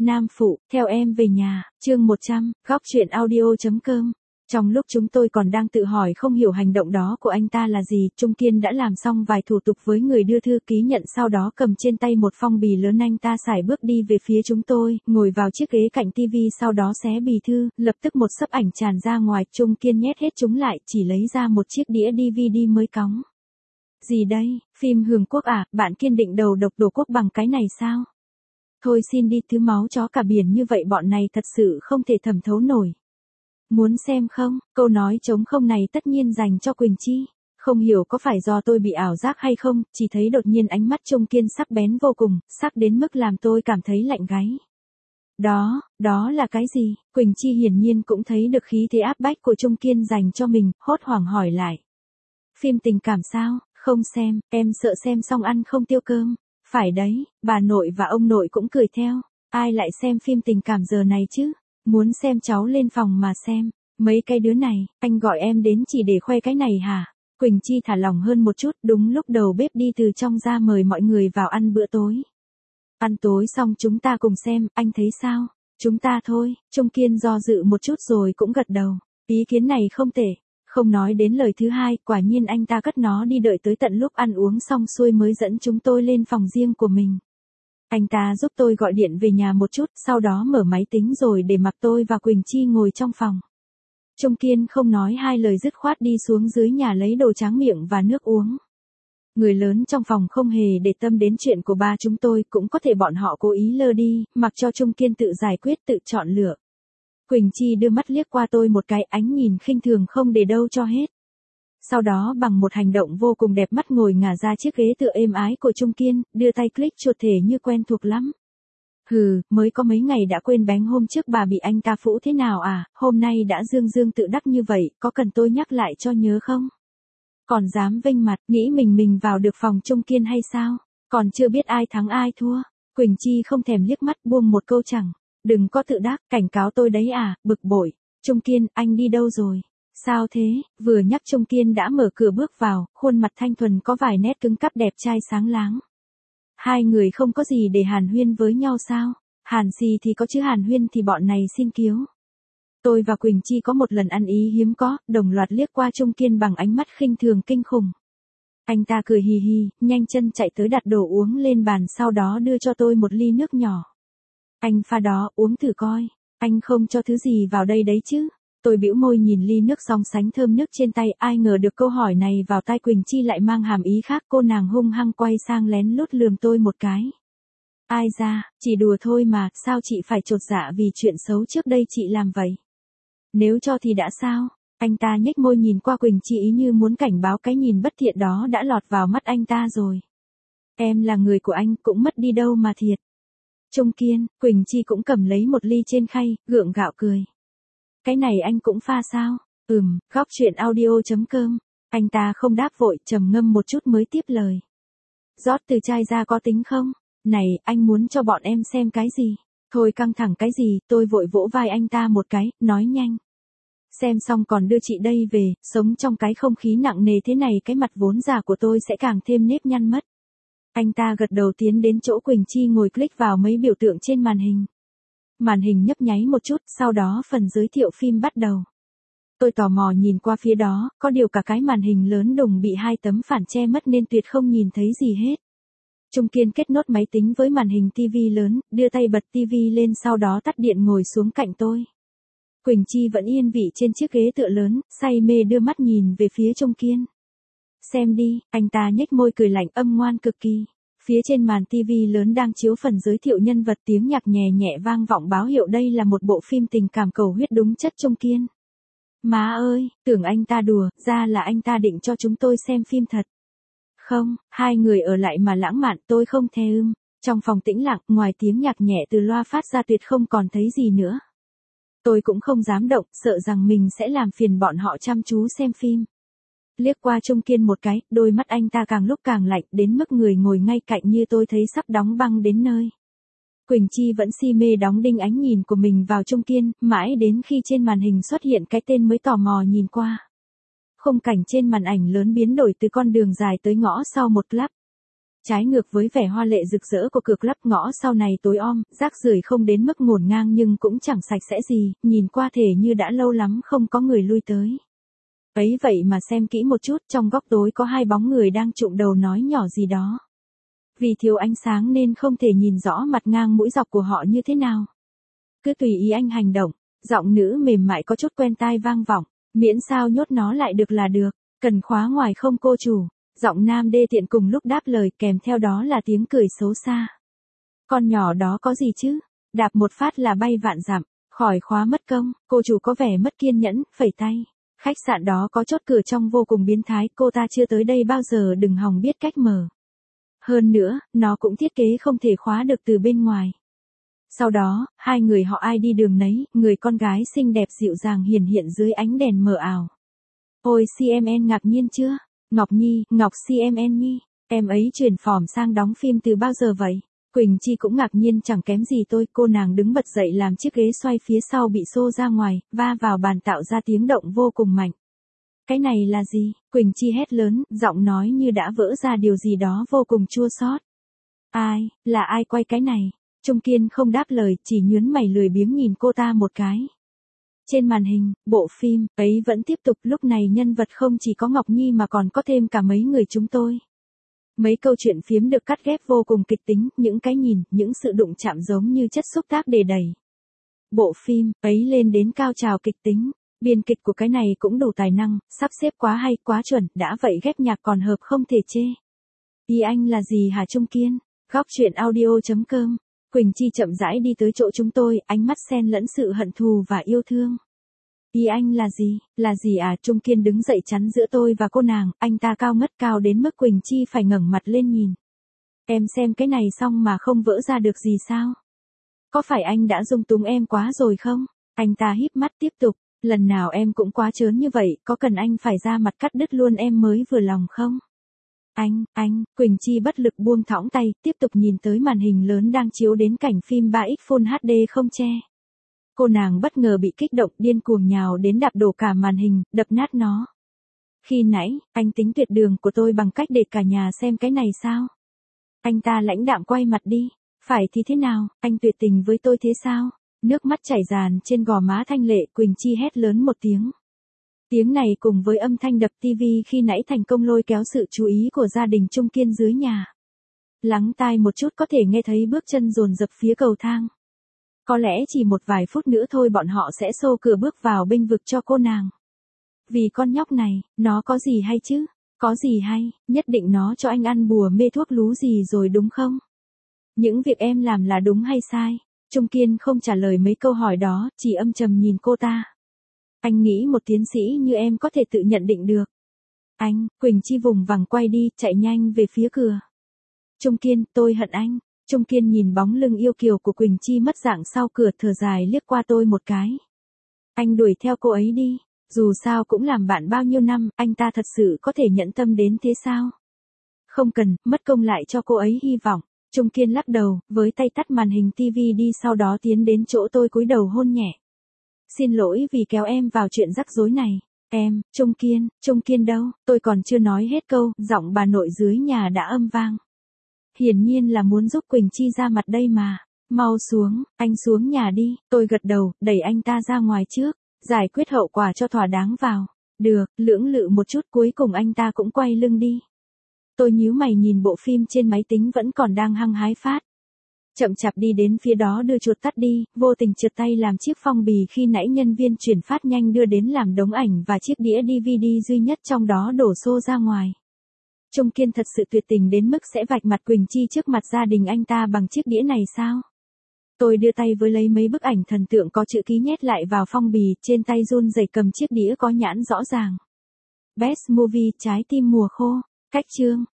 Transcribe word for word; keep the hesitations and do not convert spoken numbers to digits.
Nam phụ, theo em về nhà, chương một trăm, góc truyện audio.com. Trong lúc chúng tôi còn đang tự hỏi không hiểu hành động đó của anh ta là gì, Trung Kiên đã làm xong vài thủ tục với người đưa thư ký nhận, sau đó cầm trên tay một phong bì lớn. Anh ta sải bước đi về phía chúng tôi, ngồi vào chiếc ghế cạnh tivi, sau đó xé bì thư, lập tức một xấp ảnh tràn ra ngoài. Trung Kiên nhét hết chúng lại, chỉ lấy ra một chiếc đĩa đê vê đê mới cóng. Gì đây, phim Hương Quốc à, bạn Kiên định đầu độc đổ quốc bằng cái này sao? Thôi xin đi, thứ máu chó cả biển như vậy bọn này thật sự không thể thẩm thấu nổi. Muốn xem không? Câu nói trống không này tất nhiên dành cho Quỳnh Chi. Không hiểu có phải do tôi bị ảo giác hay không, chỉ thấy đột nhiên ánh mắt Trung Kiên sắc bén vô cùng, sắc đến mức làm tôi cảm thấy lạnh gáy. Đó, đó là cái gì? Quỳnh Chi hiển nhiên cũng thấy được khí thế áp bách của Trung Kiên dành cho mình, hốt hoảng hỏi lại. Phim tình cảm sao? Không xem, em sợ xem xong ăn không tiêu cơm. Phải đấy, bà nội và ông nội cũng cười theo. Ai lại xem phim tình cảm giờ này chứ? Muốn xem cháu lên phòng mà xem. Mấy cái đứa này, anh gọi em đến chỉ để khoe cái này hả? Quỳnh Chi thả lỏng hơn một chút, đúng lúc đầu bếp đi từ trong ra mời mọi người vào ăn bữa tối. Ăn tối xong chúng ta cùng xem, anh thấy sao? Chúng ta thôi. Trung Kiên do dự một chút rồi cũng gật đầu. Ý kiến này không tệ. Không nói đến lời thứ hai, quả nhiên anh ta cất nó đi, đợi tới tận lúc ăn uống xong xuôi mới dẫn chúng tôi lên phòng riêng của mình. Anh ta giúp tôi gọi điện về nhà một chút, sau đó mở máy tính rồi để mặc tôi và Quỳnh Chi ngồi trong phòng. Trung Kiên không nói hai lời dứt khoát đi xuống dưới nhà lấy đồ tráng miệng và nước uống. Người lớn trong phòng không hề để tâm đến chuyện của ba chúng tôi, cũng có thể bọn họ cố ý lơ đi, mặc cho Trung Kiên tự giải quyết, tự chọn lựa. Quỳnh Chi đưa mắt liếc qua tôi một cái, ánh nhìn khinh thường không để đâu cho hết. Sau đó bằng một hành động vô cùng đẹp mắt ngồi ngả ra chiếc ghế tựa êm ái của Trung Kiên, đưa tay click chuột thể như quen thuộc lắm. Hừ, mới có mấy ngày đã quên bánh hôm trước bà bị anh ta phũ thế nào à, hôm nay đã dương dương tự đắc như vậy, có cần tôi nhắc lại cho nhớ không? Còn dám vênh mặt, nghĩ mình mình vào được phòng Trung Kiên hay sao? Còn chưa biết ai thắng ai thua. Quỳnh Chi không thèm liếc mắt, buông một câu chẳng. Đừng có tự đắc, cảnh cáo tôi đấy à, bực bội. Trung Kiên, anh đi đâu rồi? Sao thế? Vừa nhắc Trung Kiên đã mở cửa bước vào, khuôn mặt thanh thuần có vài nét cứng cáp đẹp trai sáng láng. Hai người không có gì để hàn huyên với nhau sao? Hàn gì thì có chứ hàn huyên thì bọn này xin cứu. Tôi và Quỳnh Chi có một lần ăn ý hiếm có, đồng loạt liếc qua Trung Kiên bằng ánh mắt khinh thường kinh khủng. Anh ta cười hì hì, nhanh chân chạy tới đặt đồ uống lên bàn, sau đó đưa cho tôi một ly nước nhỏ. Anh pha đó, uống thử coi. Anh không cho thứ gì vào đây đấy chứ? Tôi bĩu môi nhìn ly nước song sánh thơm nước trên tay, ai ngờ được câu hỏi này vào tai Quỳnh Chi lại mang hàm ý khác, cô nàng hung hăng quay sang lén lút lườm tôi một cái. Ai ra, chỉ đùa thôi mà, sao chị phải chột dạ vì chuyện xấu trước đây chị làm vậy? Nếu cho thì đã sao? Anh ta nhếch môi nhìn qua Quỳnh Chi ý như muốn cảnh báo cái nhìn bất thiện đó đã lọt vào mắt anh ta rồi. Em là người của anh, cũng mất đi đâu mà thiệt. Trung Kiên, Quỳnh Chi cũng cầm lấy một ly trên khay, gượng gạo cười. Cái này anh cũng pha sao? Ừm, góc truyện audio.com. Anh ta không đáp vội, trầm ngâm một chút mới tiếp lời. Rót từ chai ra có tính không? Này, anh muốn cho bọn em xem cái gì? Thôi căng thẳng cái gì, tôi vội vỗ vai anh ta một cái, nói nhanh. Xem xong còn đưa chị đây về, sống trong cái không khí nặng nề thế này cái mặt vốn già của tôi sẽ càng thêm nếp nhăn mất. Anh ta gật đầu tiến đến chỗ Quỳnh Chi ngồi click vào mấy biểu tượng trên màn hình. Màn hình nhấp nháy một chút, sau đó phần giới thiệu phim bắt đầu. Tôi tò mò nhìn qua phía đó, có điều cả cái màn hình lớn đùng bị hai tấm phản che mất nên tuyệt không nhìn thấy gì hết. Trung Kiên kết nốt máy tính với màn hình tivi lớn, đưa tay bật tivi lên, sau đó tắt điện ngồi xuống cạnh tôi. Quỳnh Chi vẫn yên vị trên chiếc ghế tựa lớn, say mê đưa mắt nhìn về phía Trung Kiên. Xem đi, anh ta nhếch môi cười lạnh âm ngoan cực kỳ. Phía trên màn tivi lớn đang chiếu phần giới thiệu nhân vật, tiếng nhạc nhẹ nhẹ vang vọng báo hiệu đây là một bộ phim tình cảm cầu huyết đúng chất Trung Kiên. Má ơi, tưởng anh ta đùa, ra là anh ta định cho chúng tôi xem phim thật. Không, hai người ở lại mà lãng mạn, tôi không thèm ưm. Trong phòng tĩnh lặng, ngoài tiếng nhạc nhẹ từ loa phát ra tuyệt không còn thấy gì nữa. Tôi cũng không dám động, sợ rằng mình sẽ làm phiền bọn họ chăm chú xem phim. Liếc qua Trung Kiên một cái, đôi mắt anh ta càng lúc càng lạnh, đến mức người ngồi ngay cạnh như tôi thấy sắp đóng băng đến nơi. Quỳnh Chi vẫn si mê đóng đinh ánh nhìn của mình vào Trung Kiên, mãi đến khi trên màn hình xuất hiện cái tên mới tò mò nhìn qua. Khung cảnh trên màn ảnh lớn biến đổi từ con đường dài tới ngõ sau một club. Trái ngược với vẻ hoa lệ rực rỡ của cực lắp ngõ sau này tối om, rác rưởi không đến mức ngổn ngang nhưng cũng chẳng sạch sẽ gì, nhìn qua thể như đã lâu lắm không có người lui tới. Ấy vậy mà xem kỹ một chút, trong góc tối có hai bóng người đang chụm đầu nói nhỏ gì đó. Vì thiếu ánh sáng nên không thể nhìn rõ mặt ngang mũi dọc của họ như thế nào. Cứ tùy ý anh hành động, giọng nữ mềm mại có chút quen tai vang vọng, miễn sao nhốt nó lại được là được, cần khóa ngoài không cô chủ. Giọng nam đê tiện cùng lúc đáp lời, kèm theo đó là tiếng cười xấu xa. Con nhỏ đó có gì chứ, đạp một phát là bay vạn dặm, khỏi khóa mất công. Cô chủ có vẻ mất kiên nhẫn, phẩy tay. Khách sạn đó có chốt cửa trong vô cùng biến thái, cô ta chưa tới đây bao giờ, đừng hòng biết cách mở. Hơn nữa, nó cũng thiết kế không thể khóa được từ bên ngoài. Sau đó, hai người họ ai đi đường nấy, người con gái xinh đẹp dịu dàng hiển hiện dưới ánh đèn mờ ảo. Ôi xê em en ngạc nhiên chưa? Ngọc Nhi, Ngọc xê em en Nhi, em ấy chuyển phỏm sang đóng phim từ bao giờ vậy? Quỳnh Chi cũng ngạc nhiên chẳng kém gì tôi, cô nàng đứng bật dậy làm chiếc ghế xoay phía sau bị xô ra ngoài, va vào bàn tạo ra tiếng động vô cùng mạnh. Cái này là gì? Quỳnh Chi hét lớn, giọng nói như đã vỡ ra điều gì đó vô cùng chua xót. Ai, là ai quay cái này? Trung Kiên không đáp lời, chỉ nhướng mày lười biếng nhìn cô ta một cái. Trên màn hình, bộ phim ấy vẫn tiếp tục, lúc này nhân vật không chỉ có Ngọc Nhi mà còn có thêm cả mấy người chúng tôi. Mấy câu chuyện phiếm được cắt ghép vô cùng kịch tính, những cái nhìn, những sự đụng chạm giống như chất xúc tác để đẩy bộ phim ấy lên đến cao trào kịch tính. Biên kịch của cái này cũng đủ tài năng, sắp xếp quá hay, quá chuẩn, đã vậy ghép nhạc còn hợp không thể chê. Ý anh là gì hả Trung Kiên? Góc truyện audio chấm com. Quỳnh Chi chậm rãi đi tới chỗ chúng tôi, ánh mắt xen lẫn sự hận thù và yêu thương. Ý anh là gì? Là gì à? Trung Kiên đứng dậy chắn giữa tôi và cô nàng, anh ta cao ngất cao đến mức Quỳnh Chi phải ngẩng mặt lên nhìn. Em xem cái này xong mà không vỡ ra được gì sao? Có phải anh đã dung túng em quá rồi không? Anh ta híp mắt tiếp tục, lần nào em cũng quá trớn như vậy, có cần anh phải ra mặt cắt đứt luôn em mới vừa lòng không? Anh, anh, Quỳnh Chi bất lực buông thõng tay, tiếp tục nhìn tới màn hình lớn đang chiếu đến cảnh phim ba x Full hát đê không che. Cô nàng bất ngờ bị kích động, điên cuồng nhào đến đạp đổ cả màn hình, đập nát nó. Khi nãy, anh tính tuyệt đường của tôi bằng cách để cả nhà xem cái này sao? Anh ta lãnh đạm quay mặt đi. Phải thì thế nào, anh tuyệt tình với tôi thế sao? Nước mắt chảy ràn trên gò má thanh lệ, Quỳnh Chi hét lớn một tiếng. Tiếng này cùng với âm thanh đập tivi khi nãy thành công lôi kéo sự chú ý của gia đình Trung Kiên dưới nhà. Lắng tai một chút có thể nghe thấy bước chân dồn dập phía cầu thang. Có lẽ chỉ một vài phút nữa thôi bọn họ sẽ xô cửa bước vào bênh vực cho cô nàng. Vì con nhóc này, nó có gì hay chứ? Có gì hay, nhất định nó cho anh ăn bùa mê thuốc lú gì rồi đúng không? Những việc em làm là đúng hay sai? Trung Kiên không trả lời mấy câu hỏi đó, chỉ âm trầm nhìn cô ta. Anh nghĩ một tiến sĩ như em có thể tự nhận định được. Anh, Quỳnh Chi vùng vằng quay đi, chạy nhanh về phía cửa. Trung Kiên, tôi hận anh. Trung Kiên nhìn bóng lưng yêu kiều của Quỳnh Chi mất dạng sau cửa, thở dài liếc qua tôi một cái. Anh đuổi theo cô ấy đi, dù sao cũng làm bạn bao nhiêu năm, anh ta thật sự có thể nhẫn tâm đến thế sao? Không cần, mất công lại cho cô ấy hy vọng. Trung Kiên lắc đầu, với tay tắt màn hình tivi đi, sau đó tiến đến chỗ tôi cúi đầu hôn nhẹ. Xin lỗi vì kéo em vào chuyện rắc rối này. Em, Trung Kiên, Trung Kiên đâu? Tôi còn chưa nói hết câu, giọng bà nội dưới nhà đã âm vang. Hiển nhiên là muốn giúp Quỳnh Chi ra mặt đây mà. Mau xuống, anh xuống nhà đi. Tôi gật đầu, đẩy anh ta ra ngoài trước, giải quyết hậu quả cho thỏa đáng vào. Được, lưỡng lự một chút cuối cùng anh ta cũng quay lưng đi. Tôi nhíu mày nhìn bộ phim trên máy tính vẫn còn đang hăng hái phát. Chậm chạp đi đến phía đó đưa chuột tắt đi, vô tình trượt tay làm chiếc phong bì khi nãy nhân viên chuyển phát nhanh đưa đến làm đống ảnh và chiếc đĩa đê vê đê duy nhất trong đó đổ xô ra ngoài. Trung Kiên thật sự tuyệt tình đến mức sẽ vạch mặt Quỳnh Chi trước mặt gia đình anh ta bằng chiếc đĩa này sao? Tôi đưa tay với lấy mấy bức ảnh thần tượng có chữ ký nhét lại vào phong bì, trên tay run rẩy cầm chiếc đĩa có nhãn rõ ràng. Best Movie trái tim mùa khô. Cách chương.